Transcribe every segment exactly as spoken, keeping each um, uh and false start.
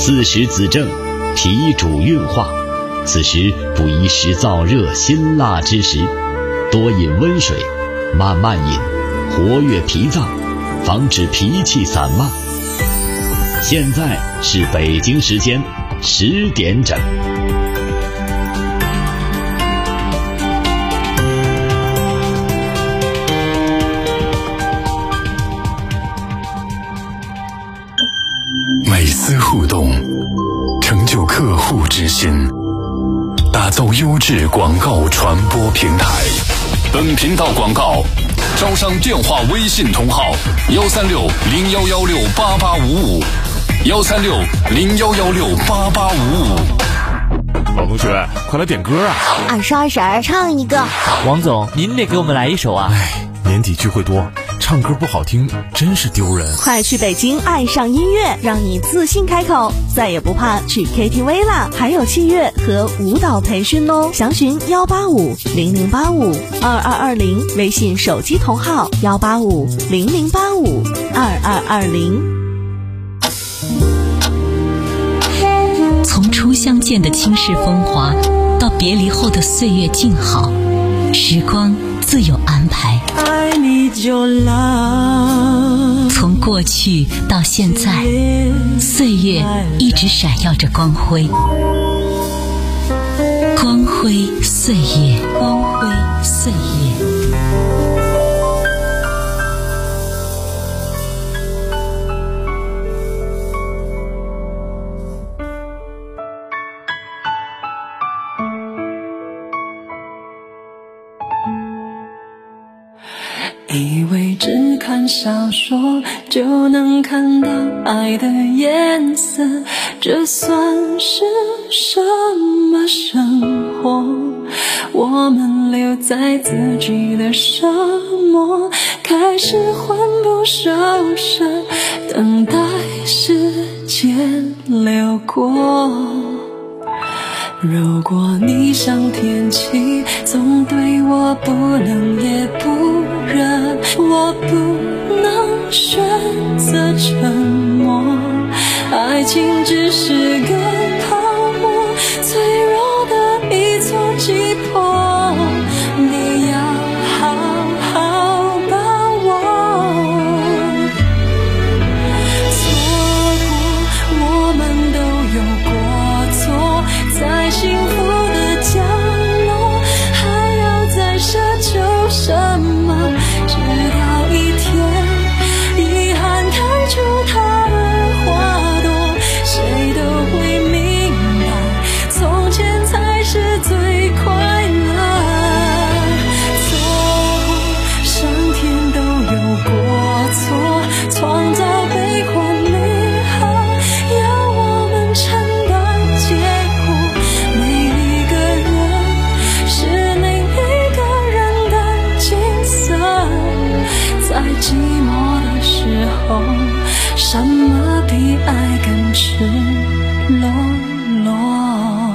四时子正，脾主运化，此时不宜食燥热辛辣之食，多饮温水，慢慢饮，活跃脾脏，防止脾气散漫。现在是北京时间十点整。 每丝互动，成就客户之心，打造优质广告传播平台。本频道广告招商电话微信同号幺三六零幺幺六八八五五幺三六零幺幺六八八五五。 老同学，快来点歌啊！ 二十二婶唱一个。 王总，您得给我们来一首啊！ 哎，年底聚会多，唱歌不好听真是丢人。 快去北京爱上音乐，让你自信开口，再也不怕去 K T V 啦！还有器乐和舞蹈培训哦，详询幺八五零零八五二二二零，微信手机同号幺八五零零八五二二二零。 从初相见的倾世风华，到别离后的岁月静好，时光自有安排。从过去到现在，岁月一直闪耀着光辉，光辉岁月，光辉岁月。 以为只看小说就能看到爱的颜色，这算是什么生活？我们留在自己的沙漠，开始魂不守舍，等待时间流过。如果你像天气，总对我不冷也不热，我不能选择沉默。爱情只是个泡沫，脆弱的一撮击破，你要好好把握。错过，我们都有过错，在幸福的角落，还要再奢求什么？直到一天，遗憾开出它的花朵，谁都会明白，从前才是最快乐。错过，上天都有过错，创造悲欢离合，要我们承担结果。每一个人是另一个人的景色，在寂寞的时候，什么比爱更赤裸裸？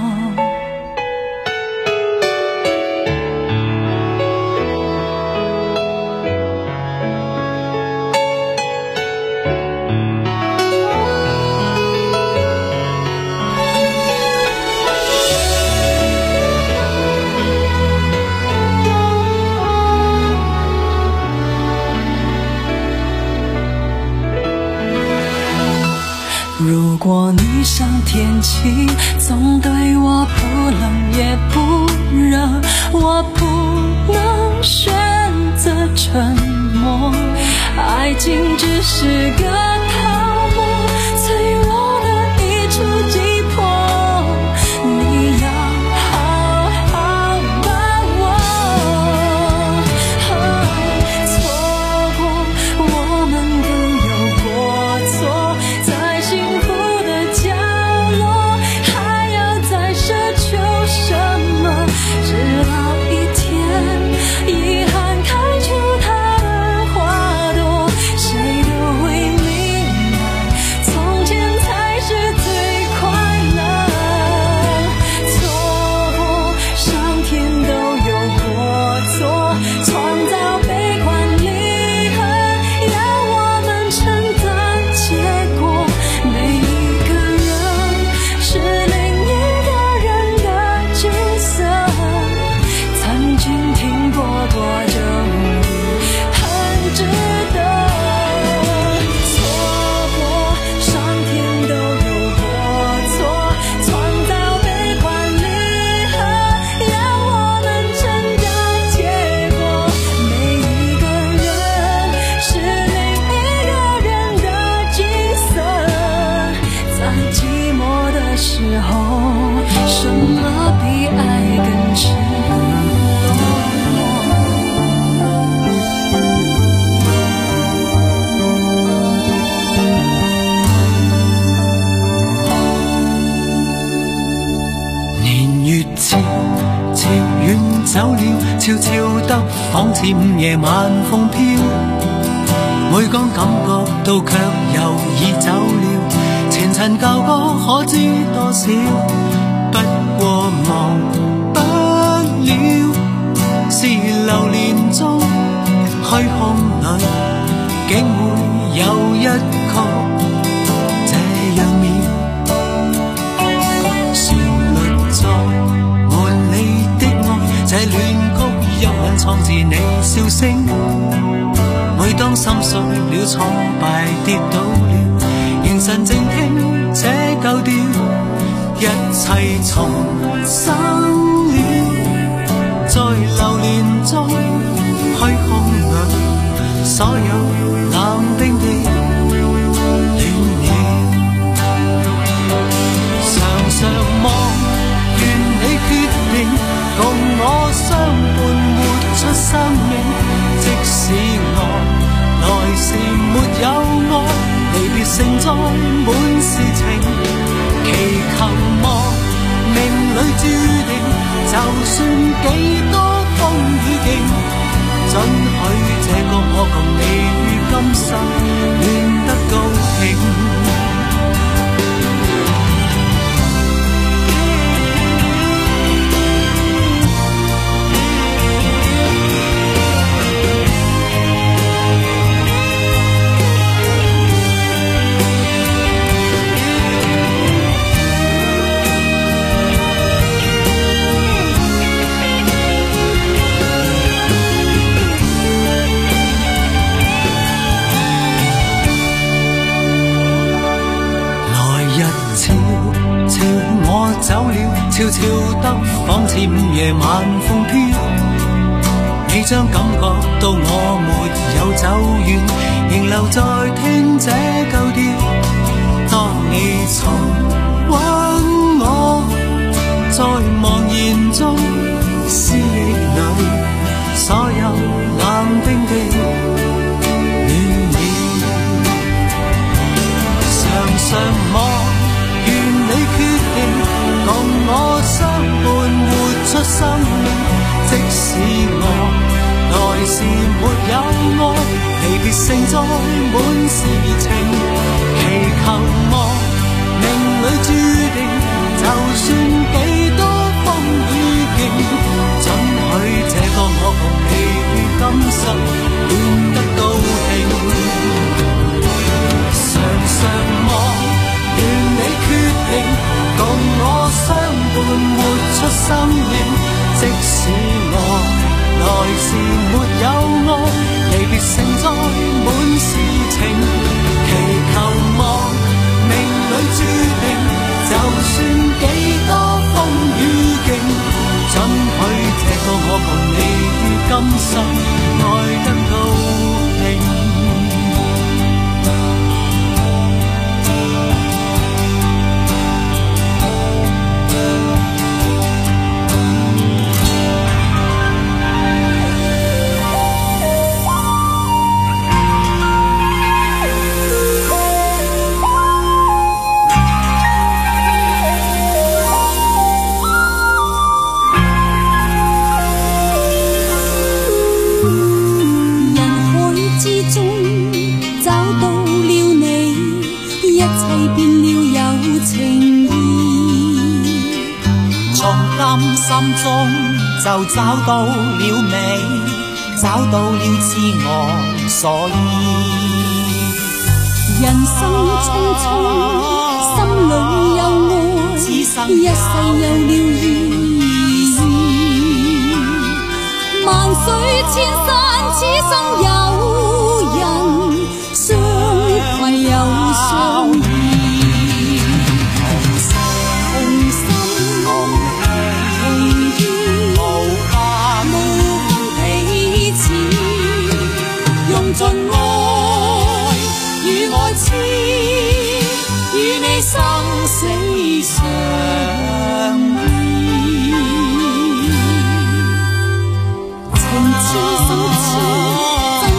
如果你像天气，总对我不冷也不热，我不能选择沉默。爱情只是个泡沫，脆弱的一触即破，你要好好把握。错过，我们都有过错，在幸福的角落，还要再奢求什么？直到一天，遗憾开出它的花朵，谁都会明走了，悄悄得仿似午夜晚風飄。每當感覺到卻又已走了，前塵舊歌可知多少？不過忘不了，是流年中虛空裏，竟會有一曲這樣妙。旋律在換你的愛，這戀曲一吻創自你笑聲。每當心碎了、挫敗跌倒了，凝神靜聽這舊調，一切重生了。在流年中虛空裏，所有冷冰的戀了。常常望願你決定共我相伴活出生命。即使我來時沒有愛，離別盛載滿是情，祈求望命裏注定，就算幾多風雨勁，准許這個我共你於今生戀得高興。走了，悄悄得仿似午夜晚風飄。你將感覺到我沒有走遠，仍留在聽這舊調。當你重溫我，在茫然中思憶裏，所有冷冰的暖了。常常望願你決定共我相伴活出生命。即使我來時沒有愛，離別盛載滿是情，祈求望命裏注定，就算幾多風雨勁，准許這個我共你於今生戀得高興。常常望願你決定共我相伴活出生命。即使我來時沒有愛，離別盛載滿是情，祈求望命裏注定，就算幾多風雨勁，准許這個我共你於今生愛得高興。 心中就找到了美，找到了自我所依。 人生匆匆，心裏有愛，一世有了意義。萬水千山，此生有人相攜又相依。盡愛與愛痴，與你生死相依。情痴心痴，真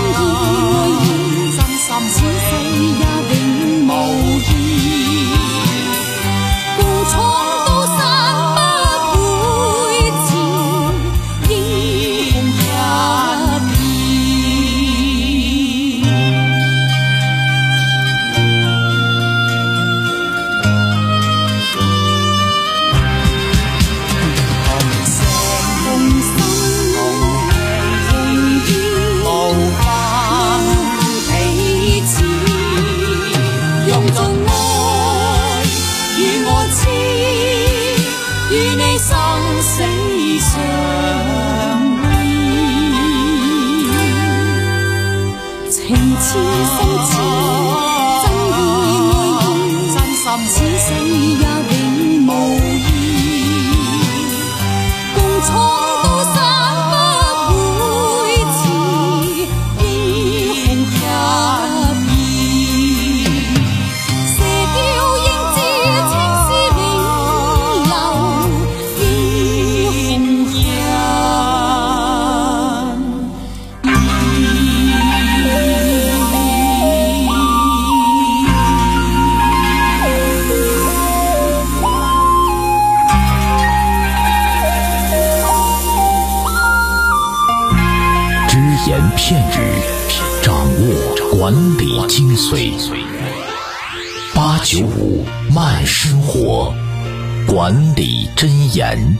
片语，掌握管理精髓。八九五慢生活，管理箴言。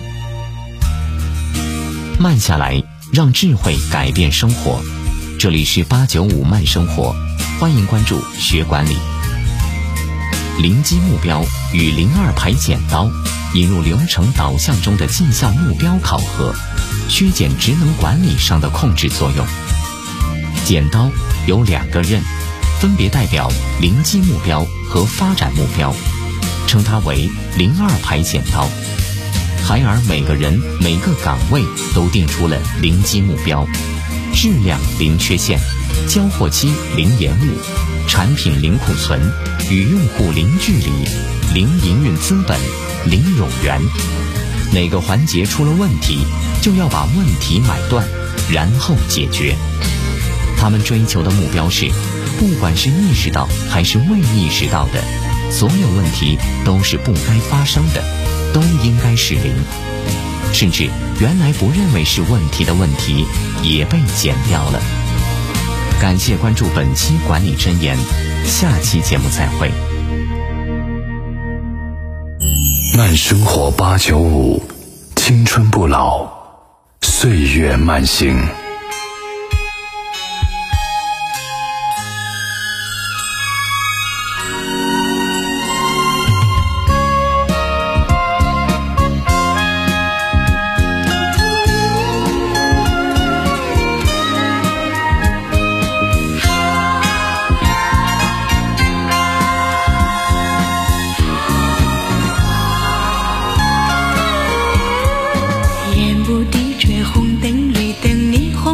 慢下来，让智慧改变生活。这里是八九五慢生活，欢迎关注学管理。零基目标与零二排剪刀，引入流程导向中的绩效目标考核，削减职能管理上的控制作用。剪刀有两个刃，分别代表零基目标和发展目标，称它为零二排剪刀。孩儿每个人每个岗位都定出了零基目标，质量零缺陷，交货期零延误，产品零库存，与用户零距离，零营运资本，零冗员。哪个环节出了问题，就要把问题买断，然后解决。他们追求的目标是，不管是意识到还是未意识到的，所有问题都是不该发生的，都应该是零。甚至原来不认为是问题的问题也被减掉了。感谢关注本期管理箴言，下期节目再会。 慢生活八九五，青春不老，岁月慢行。 不敌绝红灯绿灯霓虹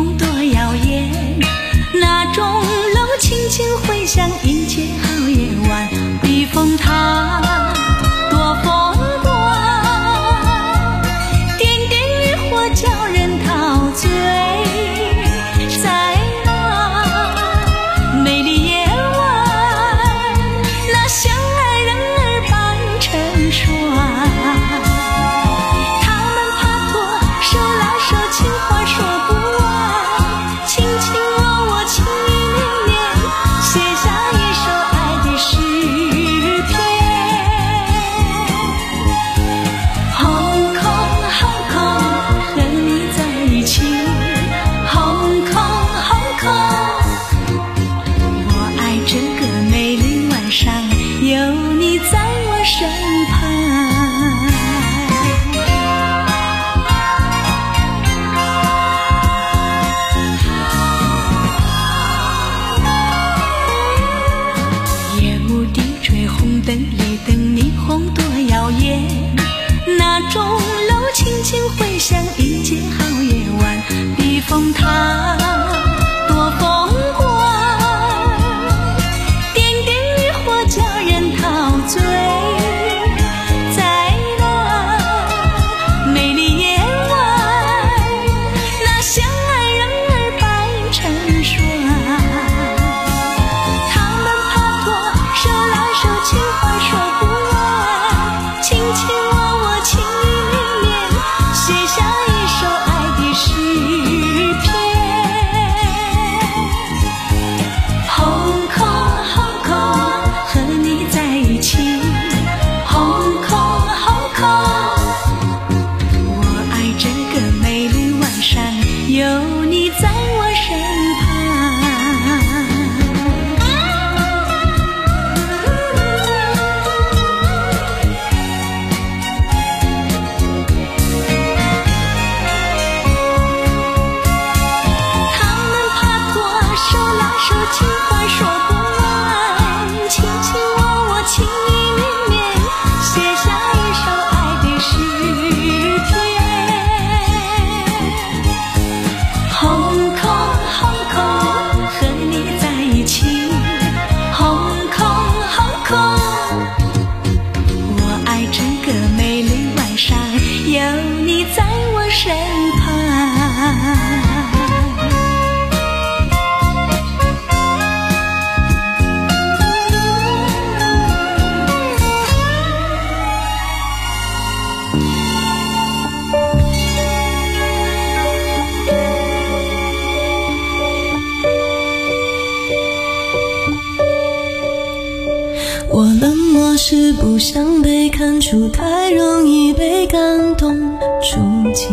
我冷漠是不想被看出，太容易被感动触及。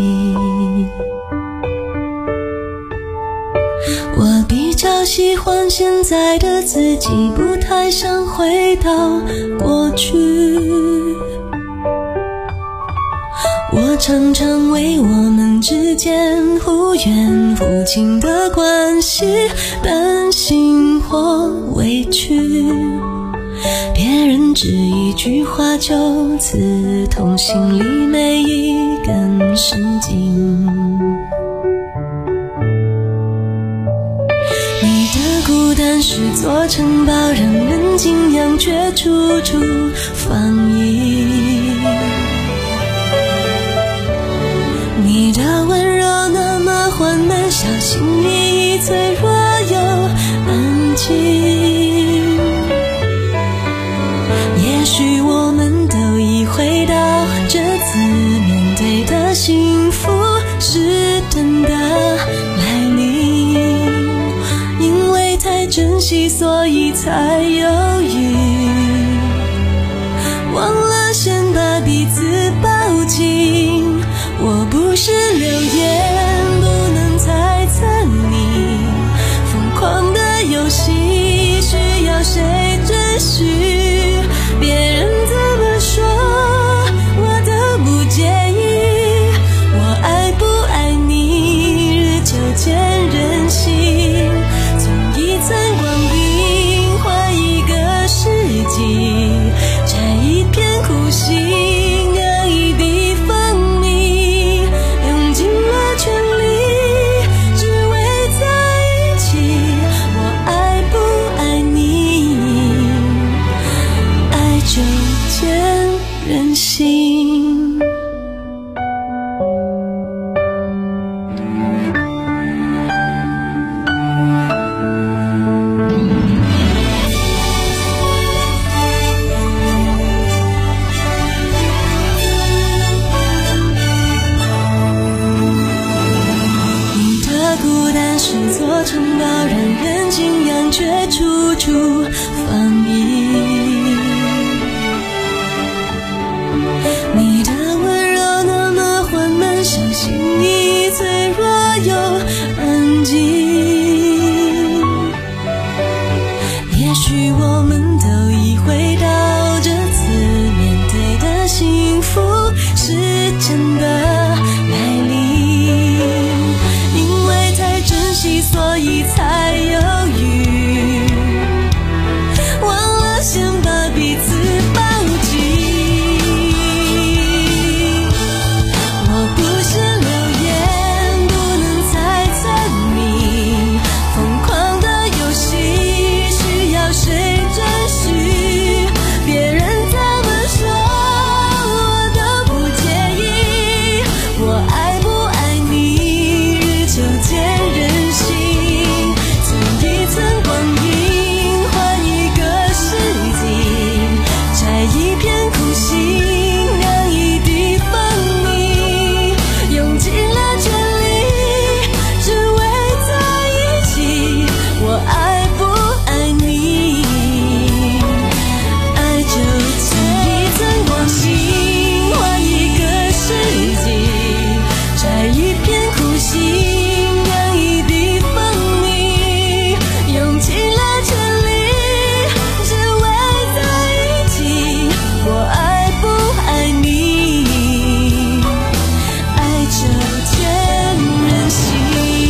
我比较喜欢现在的自己，不太想回到过去。我常常为我们之间忽远忽近的关系担心或委屈，别人只一句话就刺痛心里每一根神经。你的孤单是座城堡，让人敬仰却处处防御。你的温柔那么缓慢，小心翼翼，脆弱又安静。也许我们都已回到这次面对的幸福是真的来临，因为太珍惜所以才犹豫，忘了先把彼此抱紧。我不是流言，不能猜测你疯狂的游戏需要谁准许，别人怎么说我都不介意，我爱不爱你日久见人心，从一层光阴换一个世纪，摘一片苦心酿一滴风蜜，用尽了全力只为在一起，我爱不爱你，爱就见人心。你的孤单是座城堡，让人敬仰却处处防御。你的温柔那么缓慢，小心翼翼，脆弱又安静。也许我们都已回到这次面对的幸福是真的来临，因为太珍惜所以才犹豫，忘了先把彼此抱紧。我不是流言，不能猜测你疯狂的游戏需要谁准许，别人怎么说我都不介意，我爱不爱你日久见人心，从一层光阴换一个世纪，摘一片苦心酿一滴风蜜，用尽了全力只为在一起，我爱不爱你，爱就从一层光心换一个世纪，摘一片苦心酿一滴风蜜，用尽了全力只为在一起，我爱不爱你，爱就见人心。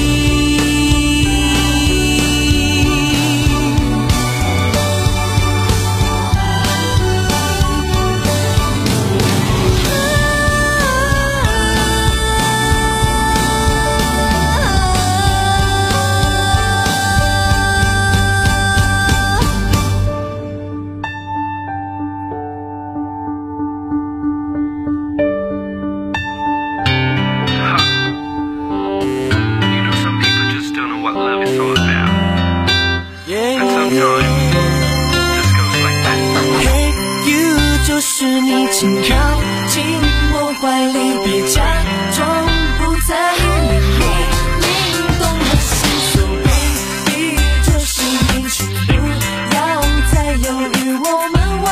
You know, some people just don't know what love is all about. Yeah. And sometimes it just goes like that. Hey you， 就是你，请靠近我怀里，别假装不在意，你懂我心，So baby， 这是你，请不要再犹豫，我们。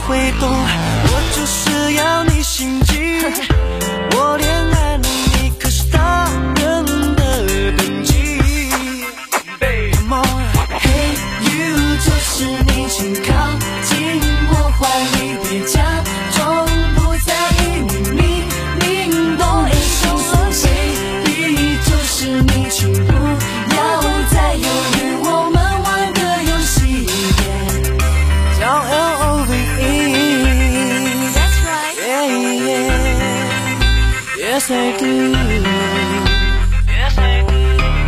会懂，我就是要你心急。我恋爱了你，可是大人的等级。Come on， Hey you， 就是你，请靠近我怀里，别假装不在意，你明明懂得心酸。Baby， 就是你，请不要再犹豫，我们玩个游戏，叫 L O V E。That's right。Yeah yeah。Yes I do。Yes I do。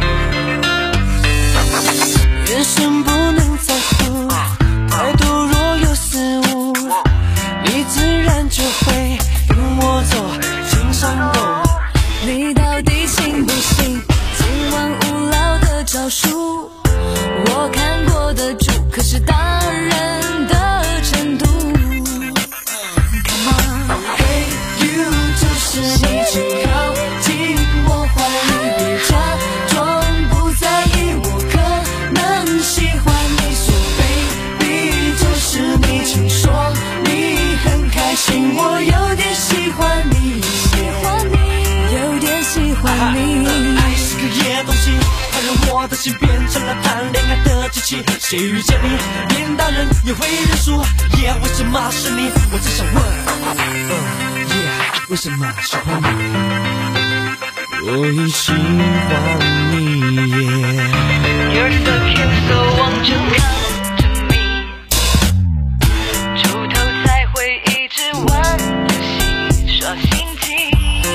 眼神不能在乎，态度若有失误，你自然就会跟我走，情上够。 你到底信不信今晚无聊的招数？我看过的主，可是大人的程度。Come on， Hey you， 就是你，请靠近我怀里，别假装不在意，我可能喜欢你。说 baby， 就是你，请说你很开心，我有点喜欢你，喜欢你， 有点喜欢你。 爱是个野东西，它让我的心变成了谈恋爱的机器。谁遇见你，连大人也会认输。Yeah， 为什么是你？我只想问，嗯、uh, Yeah， 为什么喜欢你？我也喜欢你。Yeah。 You're so cute, so won't you come to me？ 出头才会一直玩游戏，耍心机。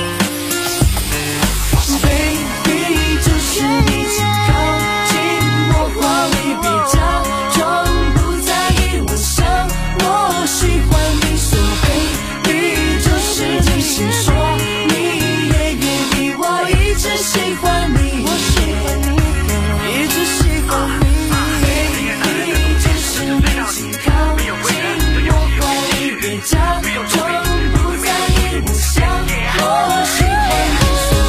Baby， 就是你，请靠近我怀里，别假装不在意，我想我喜欢你。说 baby， 就是你，请说你也愿意，我一直喜欢你，我喜欢你，一直喜欢你。Baby， 就是你，请靠近我怀里，别假装不在意，我想我喜欢你。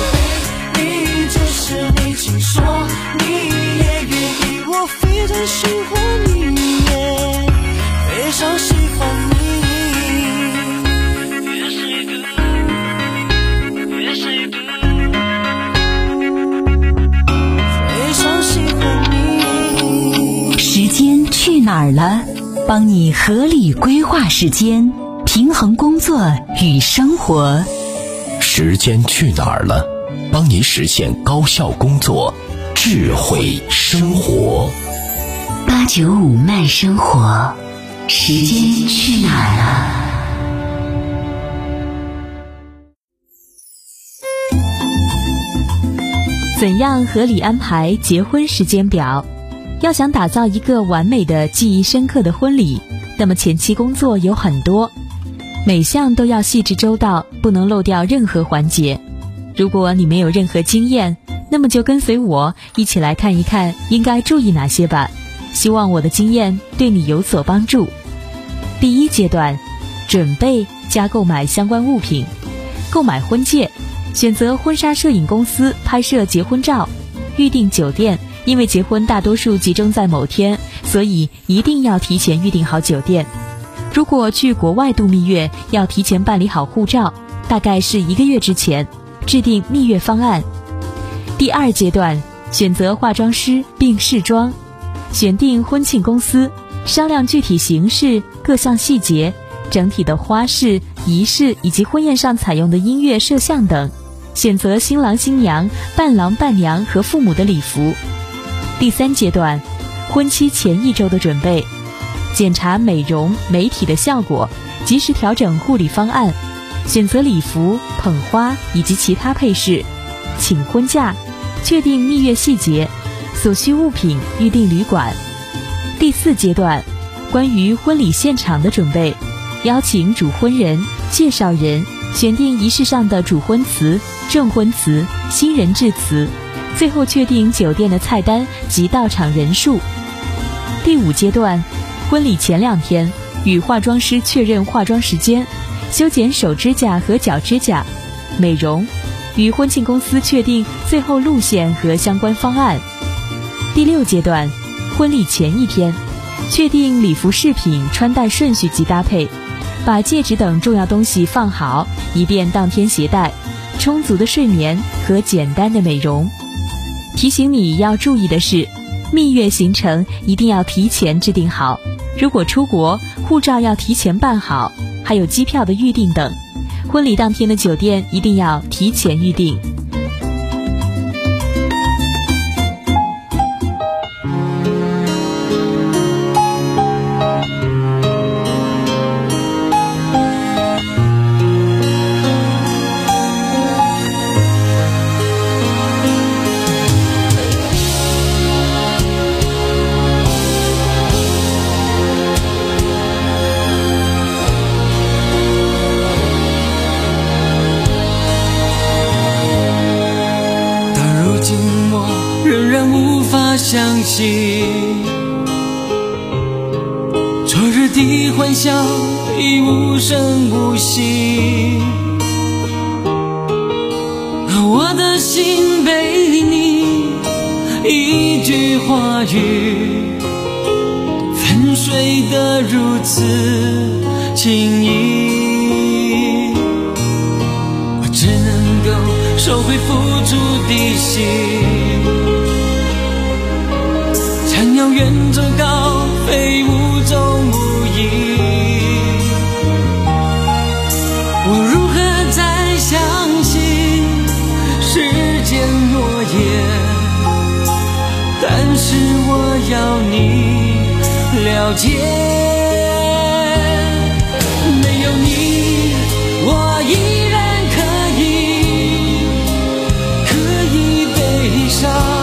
是你，请说你也愿意，我非常喜欢你，非常喜欢你。Yes I do， Yes I do， 非常喜欢你。 时间去哪儿了？帮你合理规划时间，平衡工作与生活。 时间去哪儿了？帮你实现高效工作，智慧生活。 八九五慢生活，时间去哪儿了？ 怎样合理安排结婚时间表？要想打造一个完美的、记忆深刻的婚礼，那么前期工作有很多，每项都要细致周到，不能漏掉任何环节。如果你没有任何经验，那么就跟随我一起来看一看应该注意哪些吧。希望我的经验对你有所帮助。第一阶段，准备加购买相关物品。购买婚戒，选择婚纱摄影公司拍摄结婚照。预订酒店，因为结婚大多数集中在某天，所以一定要提前预订好酒店。如果去国外度蜜月，要提前办理好护照，大概是一个月之前。制定蜜月方案。第二阶段，选择化妆师并试妆，选定婚庆公司，商量具体形式、各项细节、整体的花式、仪式以及婚宴上采用的音乐、摄像等，选择新郎新娘、伴郎伴娘和父母的礼服。第三阶段，婚期前一周的准备，检查美容、美体的效果，及时调整护理方案。选择礼服、捧花以及其他配饰，请婚假，确定蜜月细节，所需物品，预订旅馆。第四阶段，关于婚礼现场的准备，邀请主婚人、介绍人，选定仪式上的主婚词、证婚词、新人致辞，最后确定酒店的菜单及到场人数。第五阶段，婚礼前两天，与化妆师确认化妆时间，修剪手指甲和脚指甲。美容，与婚庆公司确定最后路线和相关方案。第六阶段，婚礼前一天， 确定礼服饰品穿戴顺序及搭配，把戒指等重要东西放好，以便当天携带。充足的睡眠和简单的美容。提醒你要注意的是，蜜月行程一定要提前制定好，如果出国，护照要提前办好，还有机票的预订等。婚礼当天的酒店一定要提前预订。 相信昨日的欢笑已无声无息，我的心被你一句话语粉碎得如此轻易，我只能够收回付出的心，想要远走高飞无踪无影，我如何再相信时间诺言？但是我要你了解，没有你我依然可以可以悲伤，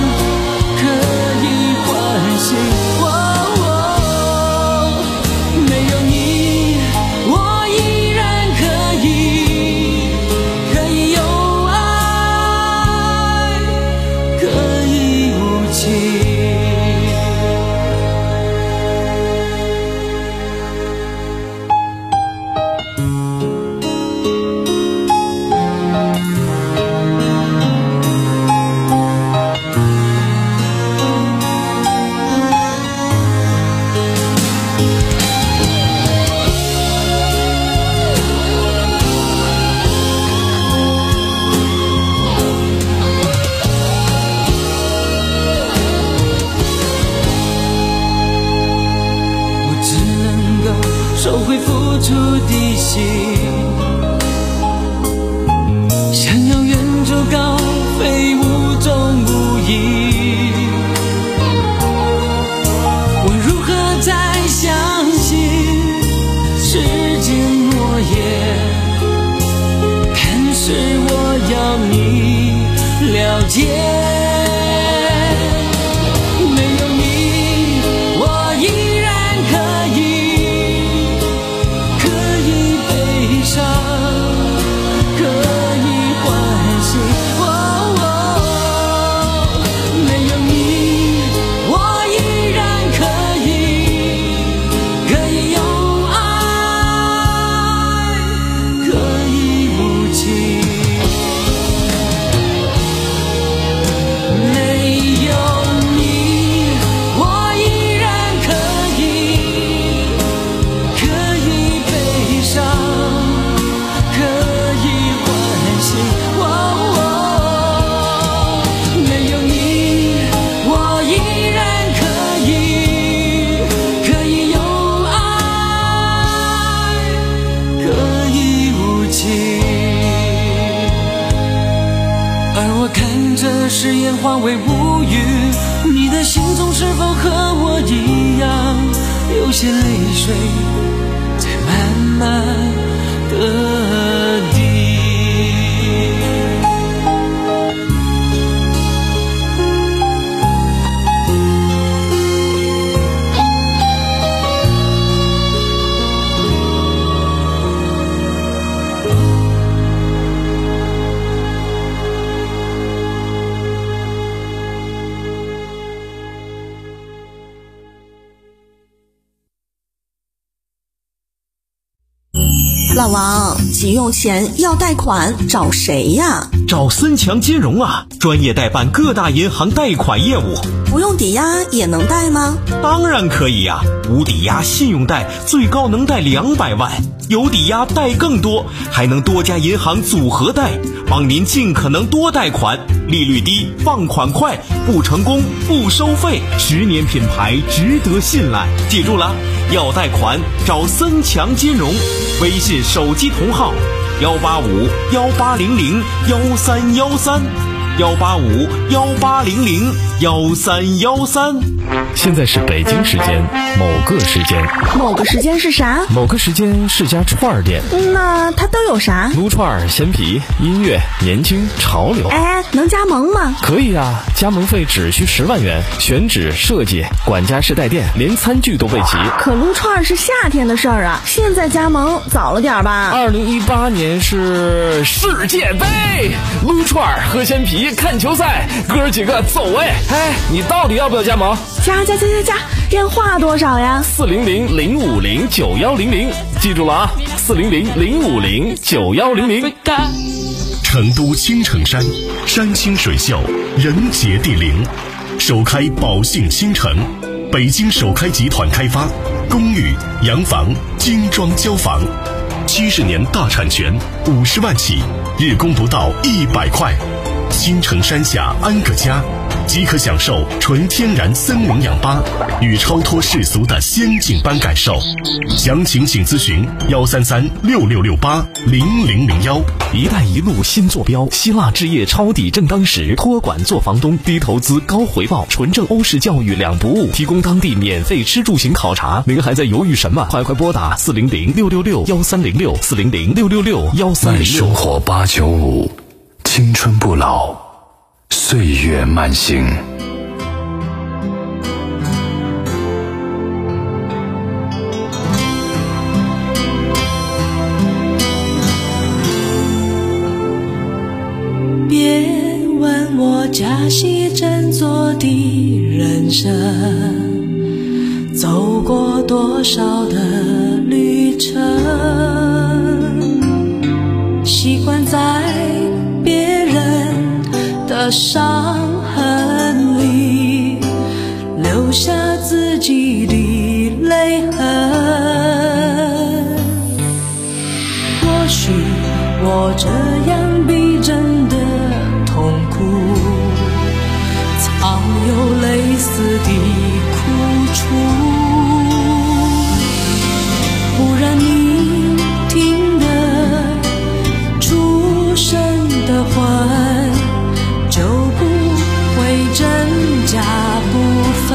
收回付出的心，想要远走高飞无踪无影，我如何再相信时间诺言？但是我要你了解，誓言化为乌云，你的心中是否和我一样，有些泪水在慢慢的滴？ 老王，急用钱要贷款找谁呀？ 找森强金融啊，专业代办各大银行贷款业务。 不用抵押也能贷吗？ 当然可以呀、啊，无抵押信用贷最高能贷两百万，有抵押贷更多，还能多家银行组合贷，帮您尽可能多贷款，利率低，放款快，不成功不收费，十年品牌值得信赖。记住了，要贷款找森强金融，微信手机同号幺八五幺八零零幺三幺三，幺八五幺八零零幺三幺三。 现在是北京时间某个时间， 某个时间是啥？ 某个时间是家串儿店。 那它都有啥？ 撸串、鲜皮、音乐、年轻、潮流。 哎，能加盟吗？ 可以啊，加盟费只需十万元，选址、设计、管家式带电，连餐具都备齐。 可撸串是夏天的事儿啊，现在加盟早了点吧？ 二零一八年是世界杯，撸串、喝鲜皮、看球赛，哥儿几个走哎！哎，你到底要不要加盟？ 加加加加加，电话多少呀？ 四零零零五零九幺零零，记住了啊，四零零零五零九幺零零。 成都青城山，山清水秀，人杰地灵，首开宝兴新城，北京首开集团开发，公寓、洋房、精装交房，七十年大产权，五十万起，日供不到一百块。青城山下安个家，即可享受纯天然森林氧吧与超脱世俗的仙境般感受。详情请咨询幺三三六六六八零零零幺。 一带一路新坐标，希腊置业抄底正当时，托管做房东，低投资高回报，纯正欧式教育两不误，提供当地免费吃住行考察。您还在犹豫什么？快快拨打四零零六六六幺三零六四零零六六六幺三零六。 生活八九五，青春不老，岁月慢行。 别问我假戏真做的人生走过多少的旅程，习惯在别人的伤痕里留下自己的泪痕。或许我这样逼真的痛苦，藏有类似的苦楚，不然你听得出声的魂，就不会真假不分。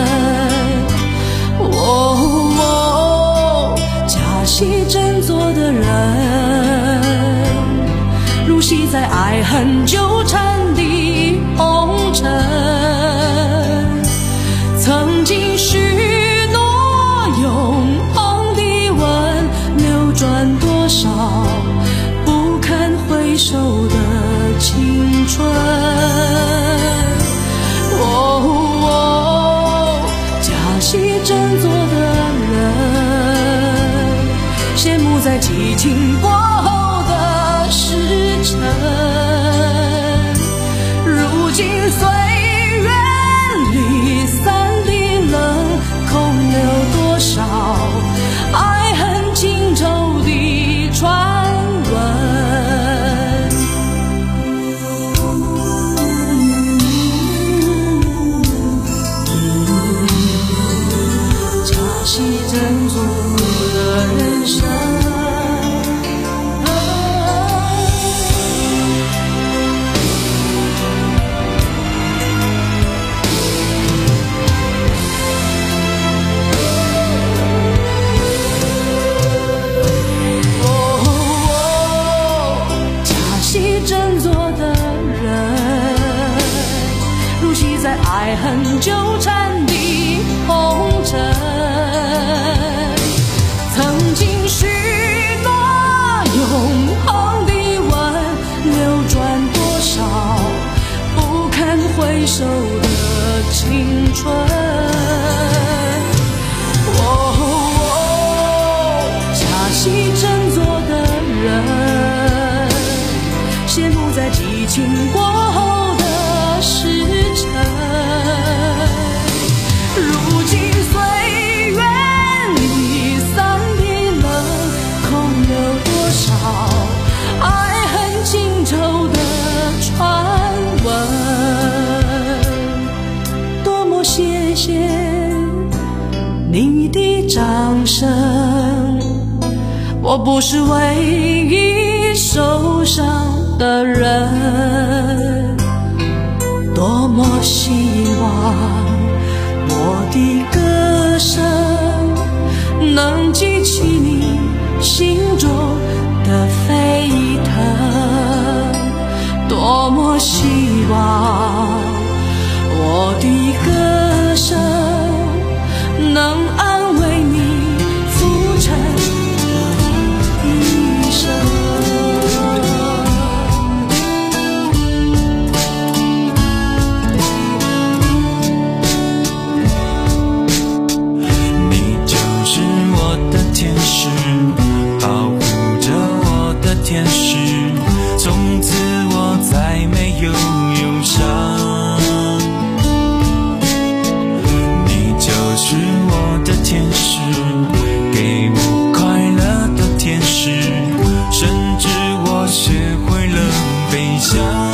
哦哦，假戏真做的人，入戏在爱恨纠缠的红尘，曾经许诺永恒的吻，流转多少不堪回首的青春。哦哦，假戏真做的人，羡慕在激情过后的时辰，如今岁月离散的冷，空留多少爱恨情仇的传闻。假戏真做的人生，爱恨纠缠的红尘，曾经许诺永恒的吻，流转多少不堪回首的青春。哦哦，假戏真做的人，羡慕在激经过后的时辰。如今岁月离散的冷，空有多少爱恨情仇的传闻。多么谢谢你的掌声，我不是唯一受伤的人。多么希望我的歌声能激起你心中的沸腾，多么希望我的歌声能安慰你浮沉的一生。 你就是我的天使，保护着我的天使，从此我再没有忧伤。你就是我的天使，给我快乐的天使，甚至我学会了飞翔。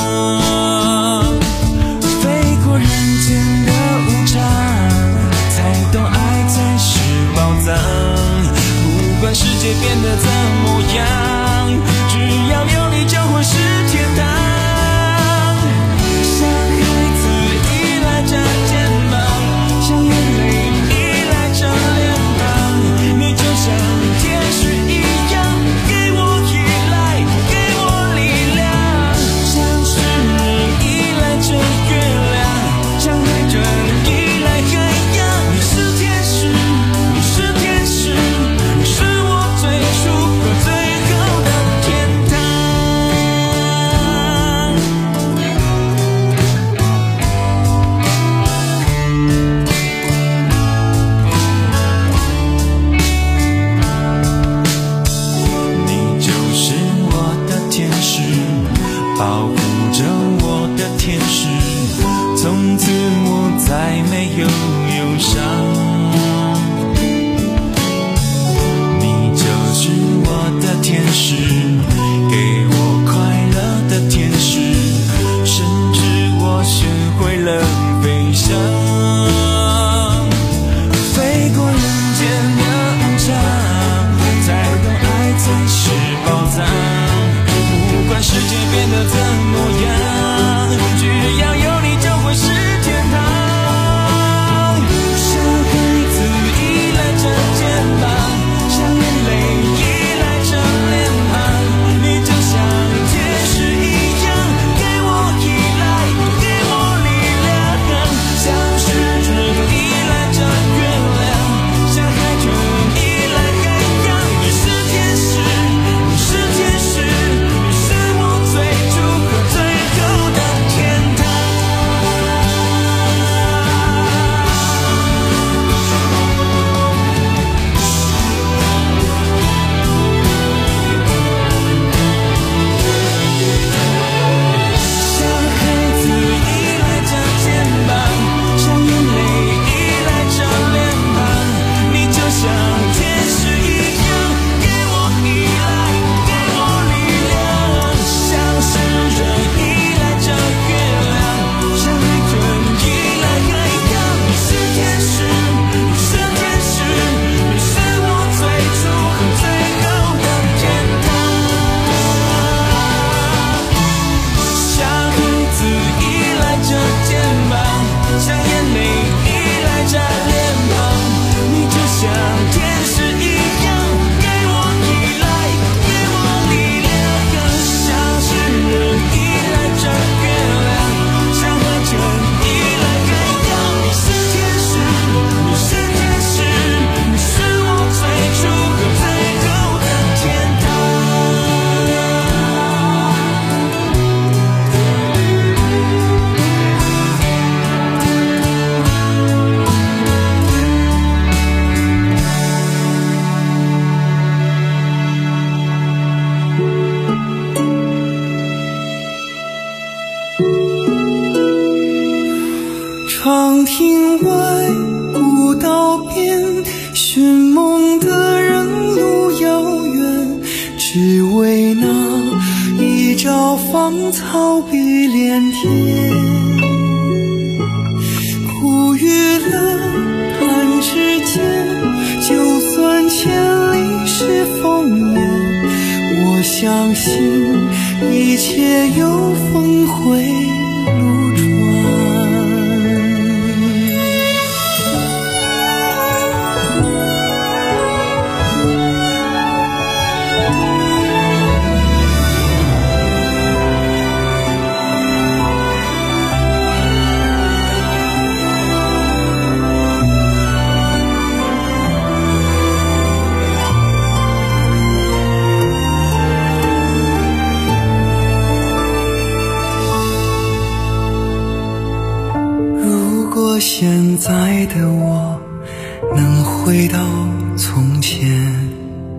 飞过人间的无常，才懂爱才是宝藏。不管世界变得怎么样，只要有你就会是天堂。像孩子依赖着肩膀，像眼泪依赖着脸庞，你就像天使一样，给我依赖，给我力量。像是你依赖着月亮，像海豚依赖海洋。你是天使，你是天使，你是我最初和最后的天堂。你就是我的天使，保护着我的天使，从此我再没有忧伤。你就是我的天使，给我快乐的天使，甚至我学会了飞翔。飞过人间的无常，才懂爱才是宝藏。不管世界变得怎么样，只要有你就会是天堂。像孩子依赖着肩膀，像眼泪依赖着脸庞，你就像天使一样，给我依赖，给我力量。像石头依赖着月亮，像海豚依赖海洋。你是天使，你是天使，你是我最初和最后亭外，古道边，寻梦的人路遥远，只为那一朝芳草碧连天。苦与乐弹指间，就算千里是烽烟，我相信一切有峰回路转。现在的我能回到从前，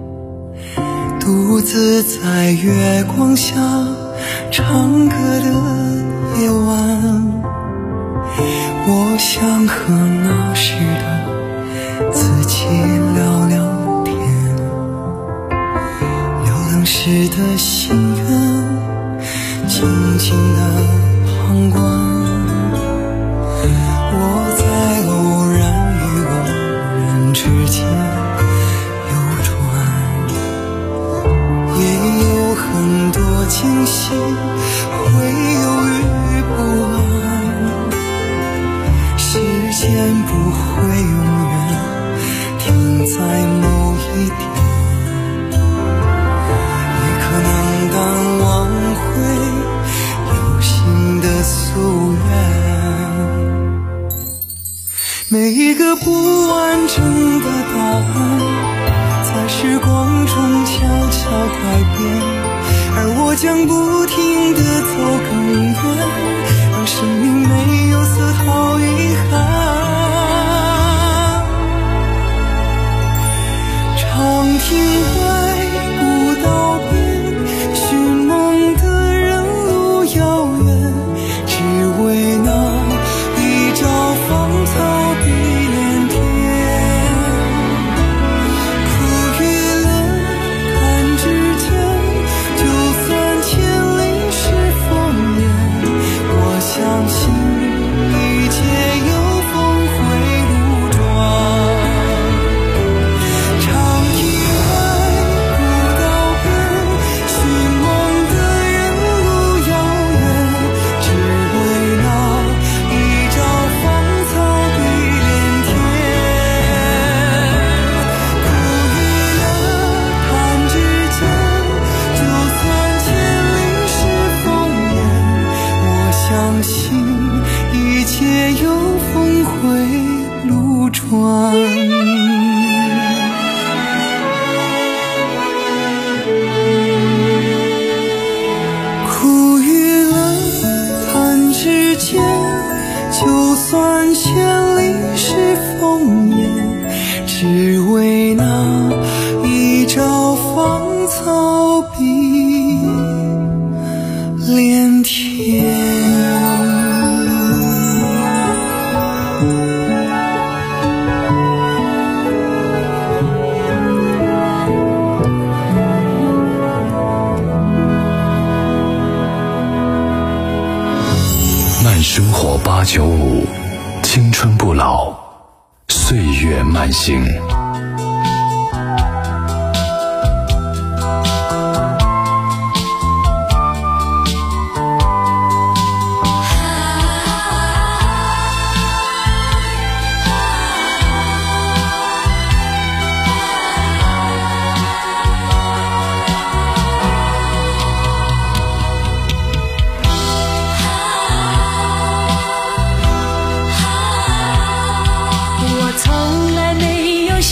独自在月光下唱歌的夜晚，我想和那时的自己聊聊天，聊当时的心愿，静静的旁观。我在偶然与偶然之间游转，也有很多惊喜，会犹豫不安。时间不会永远停在某一点，也可能当挽回有新的夙愿。每一个不完整的答案，在时光中悄悄改变，而我将不停地走更远，让生命没有丝毫遗憾。长亭外，古道边，寻梦的人路遥远，只为那一朝芳草。相信一切有峰回路转，长亭外，古道边，寻梦的人路遥远，只为那一朝芳草碧连天。苦与乐弹指间，就算千里是烽烟，我相信一切有峰回路转。苦与乐弹指间，就算千里是烽烟，只为那一朝芳草碧连天。 慢生活八九五，青春不老，岁月慢行。 我从来没有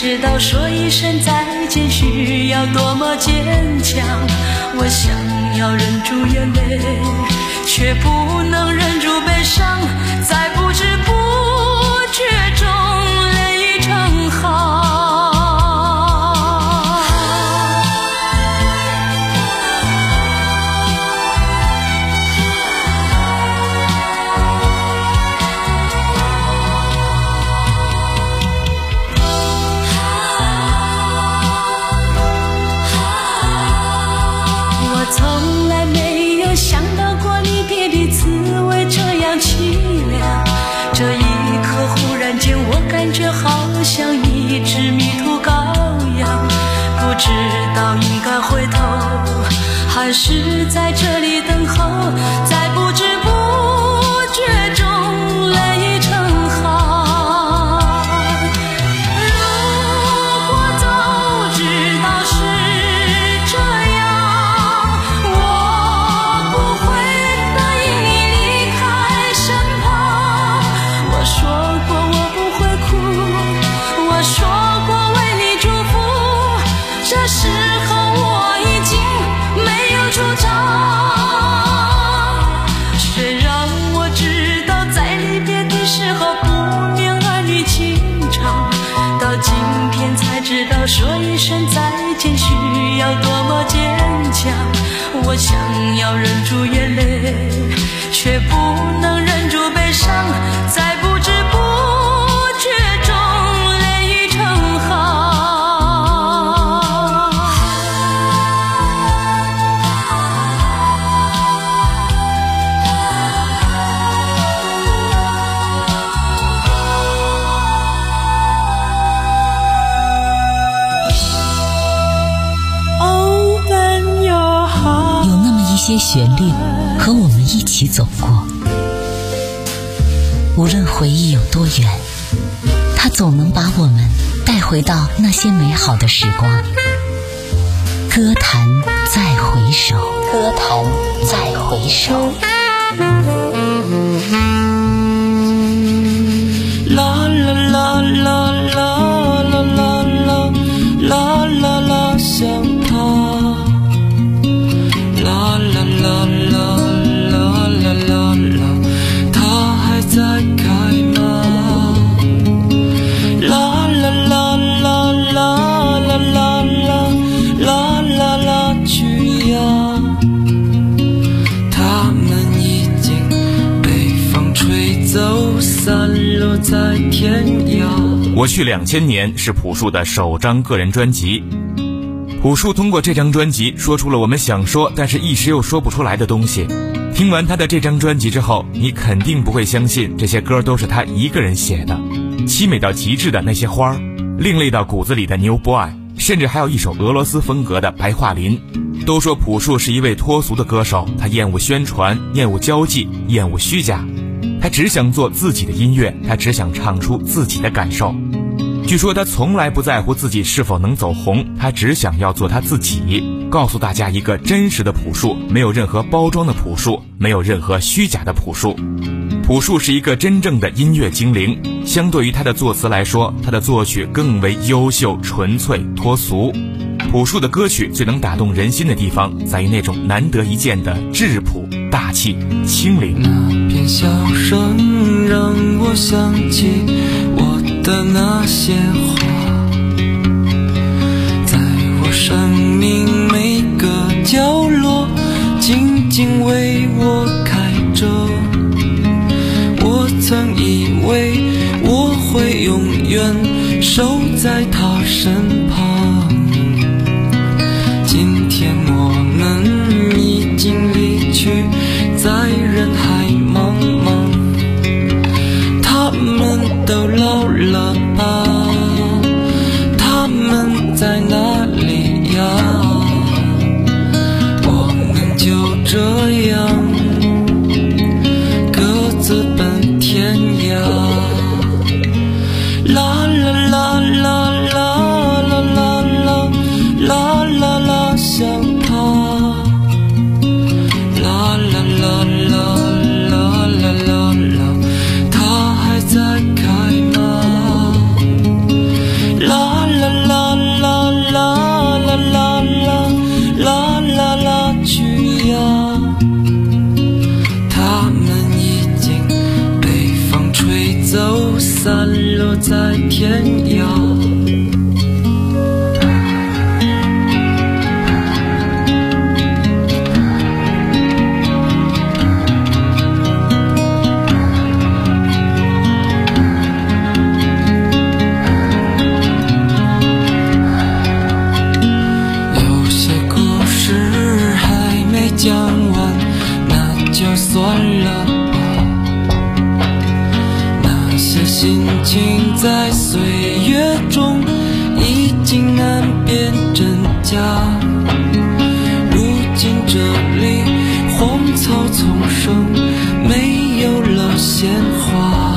知道说一声再见需要多么坚强。我想要忍住眼泪，却不能忍住悲伤，在不知不觉中泪成行。从来没有想到过离别的滋味这样凄凉，这一刻忽然间我感觉好像一只迷途羔羊，不知道应该回头还是在这里等候，在不知不觉中泪成行。如果早知道是这样，知道说一声再见需要多么坚强，我想要忍住眼泪，却不能忍住悲伤，在不知不觉中泪成行。 些旋律和我们一起走过，无论回忆有多远，它总能把我们带回到那些美好的时光。歌坛再回首，歌坛再回首。 啦啦啦啦啦啦啦啦啦啦啦，想他。啦啦啦啦啦啦啦啦，它还在开吗？啦啦啦啦啦啦啦啦啦啦啦，去呀！它们已经被风吹走，散落在天涯。 我去两千年是朴树的首张个人专辑。朴树通过这张专辑说出了我们想说但是一时又说不出来的东西。听完他的这张专辑之后，你肯定不会相信这些歌都是他一个人写的。凄美到极致的那些花，另类到骨子里的 New Boy， 甚至还有一首俄罗斯风格的白桦林。都说朴树是一位脱俗的歌手，他厌恶宣传，厌恶交际，厌恶虚假，他只想做自己的音乐，他只想唱出自己的感受。据说他从来不在乎自己是否能走红，他只想要做他自己，告诉大家一个真实的朴树，没有任何包装的朴树，没有任何虚假的朴树。朴树是一个真正的音乐精灵，相对于他的作词来说，他的作曲更为优秀、纯粹、脱俗。朴树的歌曲最能打动人心的地方，在于那种难得一见的质朴、大气、清灵。 那片笑声让我想起我的那些话，在我生命每个角落静静为我开着。我曾以为我会永远守在他身旁，今天我们已经离去，在人海茫茫。他们都老了吧？他们在哪里呀？我们就这样各自奔天涯。啦啦啦啦啦啦啦啦啦啦啦，想他。啦啦啦啦算了吧。那些心情在岁月中已经难辨真假，如今这里荒草丛生，没有了鲜花。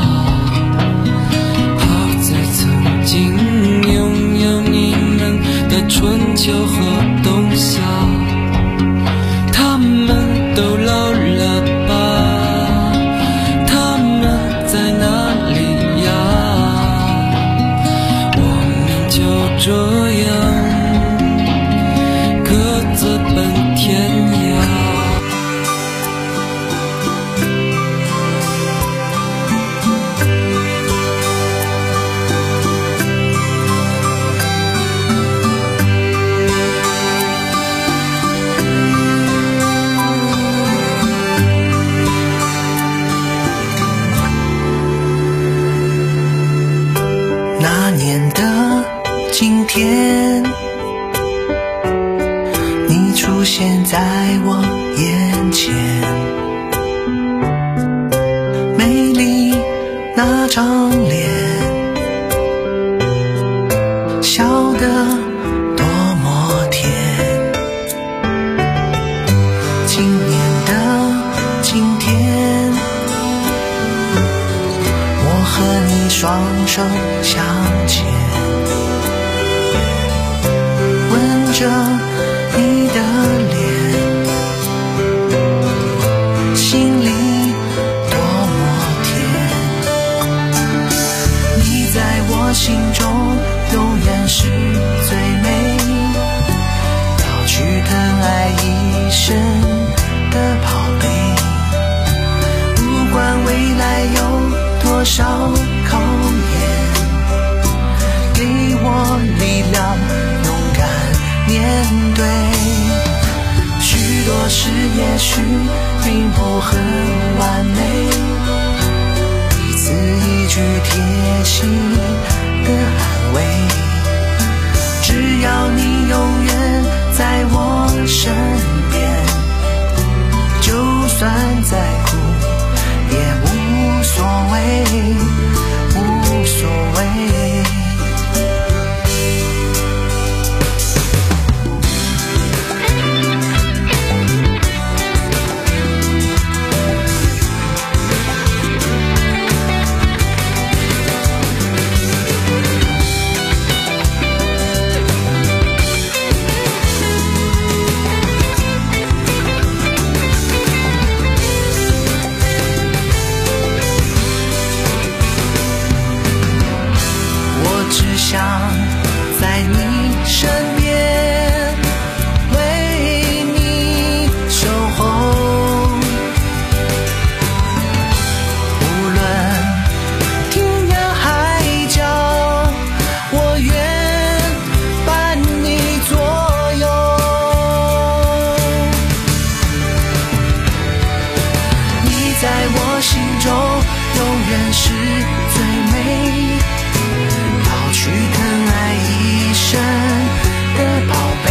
好在曾经拥有你们的春秋和冬夏，他们都老了吧？他们在哪里呀？我们就这样各自奔天涯。 那年的今天，你出现在我眼前，美丽那张脸，笑得多么甜。今年的今天，我和你双手相牵，吻着你的脸，心里多么甜。你在我心中永远是最美，要去疼爱一生的宝贝。不管未来有多少考验，给我力量勇敢面对。许多事也许并不很完美，一字一句贴心的安慰。只要你永远在我身边，就算再苦也无所谓，无所谓。想在你身边，为你守候。无论天涯海角，我愿伴你左右。你在我心中永远是最美，去疼爱一生的宝贝。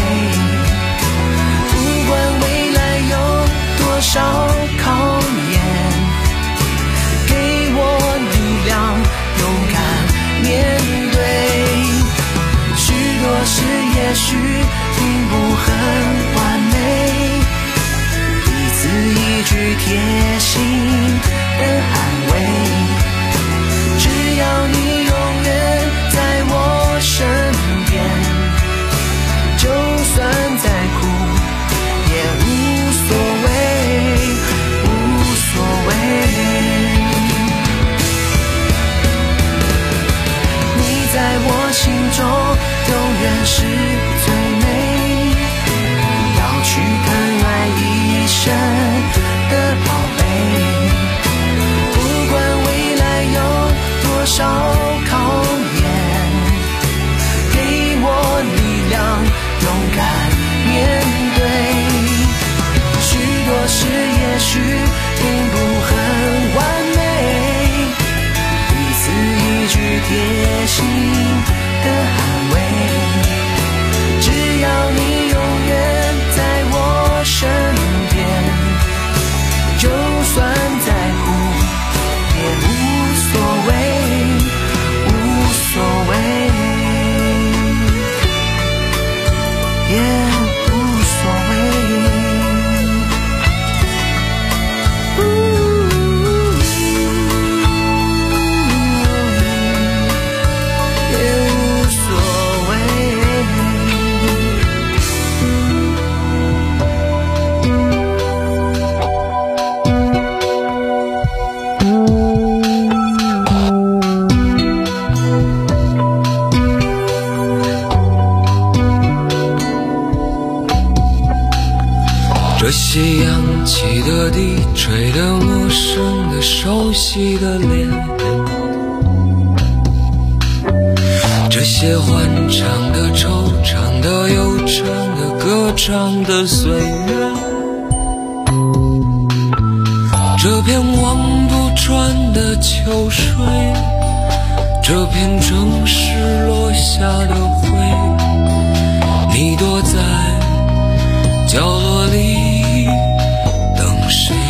不管未来有多少考验，给我力量勇敢面对。许多事也许并不很完美，一字一句贴心的安慰。只要你永远在我身边，就算再苦也无所谓，无所谓。你在我心中永远是最美，要去疼爱一生的宝贝。不管未来有多少考验，给我力量勇敢面对。许多事也许并不很完美，一字一句贴心的安慰。只要你永远在我的陌生的熟悉的脸，这些欢唱的惆怅的悠长的歌唱的岁月，这片望不穿的秋水，这片正式落下的灰，你躲在角落里等谁？